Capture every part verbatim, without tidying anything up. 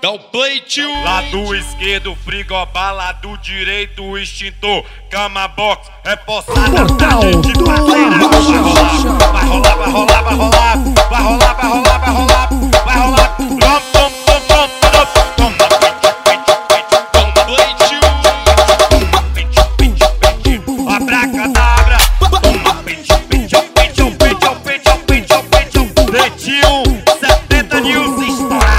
Dá o play, tio. Lado esquerdo, frigobar, lado direito, o extintor. Cama box, reforçada, tá gente parceira. Vai rolar, vai rolar, vai rolar, vai rolar, vai rolar, vai rolar, vai rolar. Tom, tom, tom, tom, tom, toma, toma, play, tio. Toma, pente, pente, pente, abracadabra. Toma, pente, pente, pente, pente, pente, pente, pente, pretinho, setenta news está.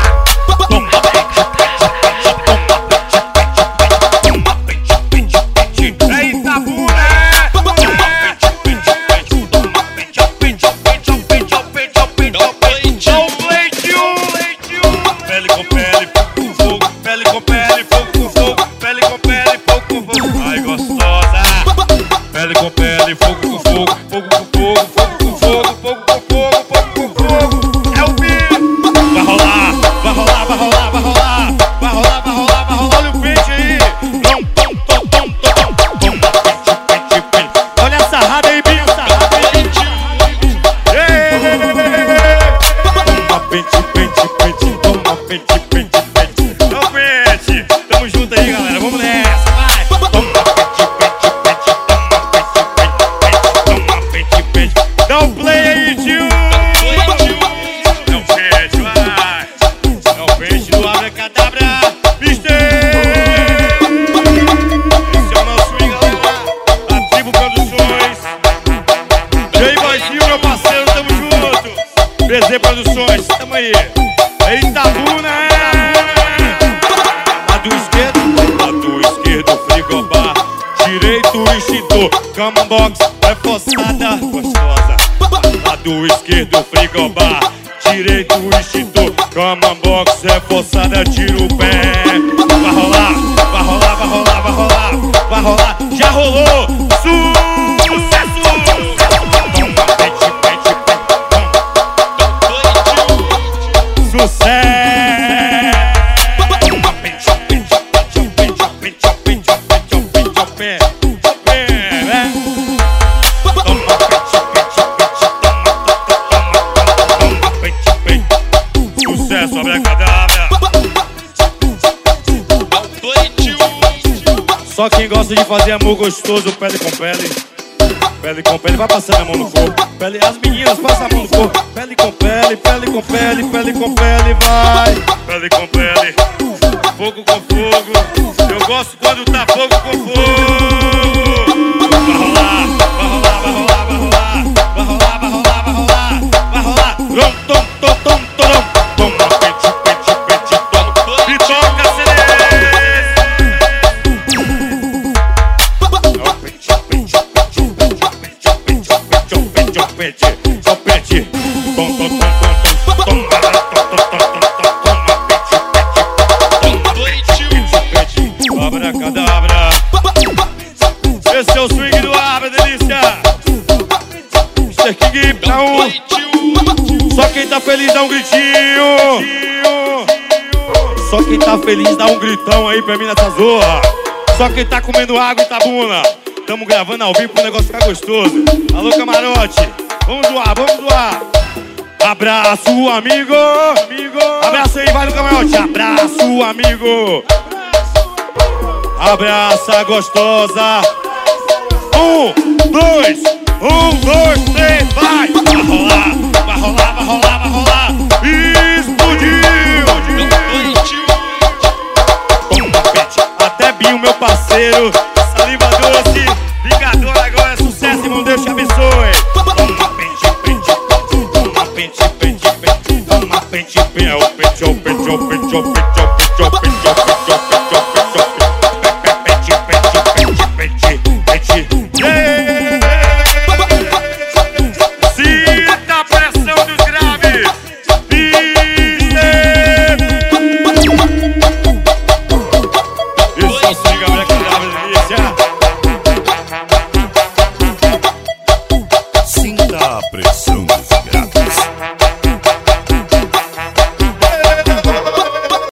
Pele com pele, fogo com fogo, fogo com fogo, fogo com fogo, fogo com fogo, fogo com fogo. É o bicho. Vai rolar, vai rolar, vai rolar, vai rolar, vai rolar, vai rolar, vai rolar. Olha o pente aí. Tom, tom, tom, tom, tom, tom. Toma, pente, pente, pente. Olha a sarrada aí, bicho, sarrada aí. Toma, pente, pente, pente. Toma, pente, pente, pente. É o pente. Tamo junto aí, galera. Vamos nessa, vai. Toma, dá um play aí, tio! É o peixe, vai! É o peixe do abracadabra, mister! Esse é o nosso swing, galera! A Tribo Produções! E aí, vozinho, meu parceiro, tamo junto! B Z Produções, tamo aí! É Itabuna, é! Lado esquerdo, lado esquerdo, frigobar. Direito, extintor, cama box, reforçada, gostosa. Lado esquerdo, frigobar. Direito, extintor, cama box, reforçada, tira o pé. Vai rolar, vai rolar, vai rolar, vai rolar, vai rolar. Já rolou, sucesso! Toma, pente, pente, pente. Sucesso! Toma, pente, pente, pente, pente, pente, pente, pente, pente, sucesso, abracadabra. Só quem gosta de fazer amor gostoso, pele com pele. Pele com pele, vai passando a mão no corpo. Pele, as meninas, passa a mão no corpo. Pele com pele, pele com pele, pele com pele, vai. Pele com pele, fogo com fogo. Eu gosto quando tá fogo com fogo. Vai rolar, vai rolar, vai rolar, vai rolar. Vai rolar, vai rolar, vai rolar, vai rolar. Tom, tom, tom, tom, tom. Toma, pente, pente, pente, toma. E toca, Celeste. Ó, pente, pente, pente, pente, pente, pente, pente, pente, pente, pente. Tom, tom, tom, tom, tom, toma, tom, tom, tom, tom, toma, pente, pente, pente, pente, pente, abracadabra. Esse é o swing do Abra, delícia. mister King pra um. Só quem tá feliz dá um gritinho. Só quem tá feliz dá um gritão aí pra mim nessa zorra. Só quem tá comendo água, Itabuna. Tamo gravando ao vivo pro negócio ficar gostoso. Alô, camarote, vamos zoar, vamos zoar. Abraço, amigo. Abraço aí, vai no camarote. Abraço, amigo. Abraça, gostosa. Um, dois, um, dois, três, vai! Vai rolar, vai rolar, vai rolar, vai rolar! Explodiu! Toma, pente, até Binho, meu parceiro, saliva doce, vingador agora é sucesso, irmão, Deus te abençoe! Toma, pente, pente, toma, pente, pente, pente, toma, pente, pente, é o pente, é o pente, é o pente, é o pente, é o pente, é o pente.